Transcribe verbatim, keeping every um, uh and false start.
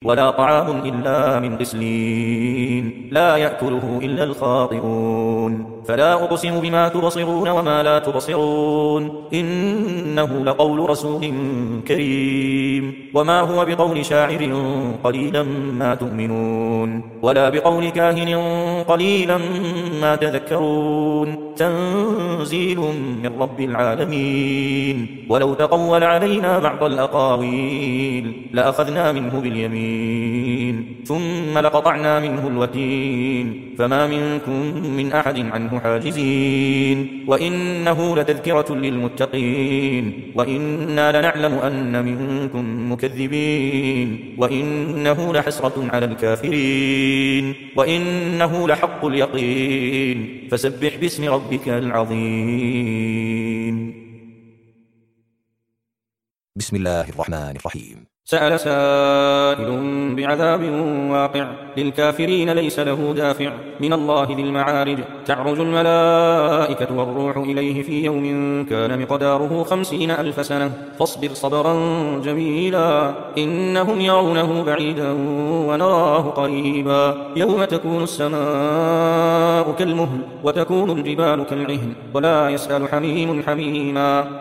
ولا طعام إلا من غسلين لا يأكله إلا الخاطئون فلا أقسم بما تبصرون وما لا تبصرون إنه لقول رسول كريم وما هو بقول شاعر قليلا ما تؤمنون ولا بقول كاهن قليلا ما تذكرون تنزيل من رب العالمين ولو تقول علينا بعض الأقاويل لأخذنا منه باليمين ثم لقطعنا منه الوتين فما منكم من أحد عنه حاجزين وإنه لتذكرة للمتقين وإنا لنعلم أن منكم مكذبين وإنه لحسرة على الكافرين وإنه لحق اليقين فسبح باسم ربك العظيم. بسم الله الرحمن الرحيم. سأل سائل بعذاب واقع للكافرين ليس له دافع من الله ذي المعارج تعرج الملائكة والروح إليه في يوم كان مقداره خمسين ألف سنة فاصبر صبرا جميلا إنهم يرونه بعيدا ونراه قريبا يوم تكون السماء كالمهل وتكون الجبال كالعهن ولا يسأل حميم حميما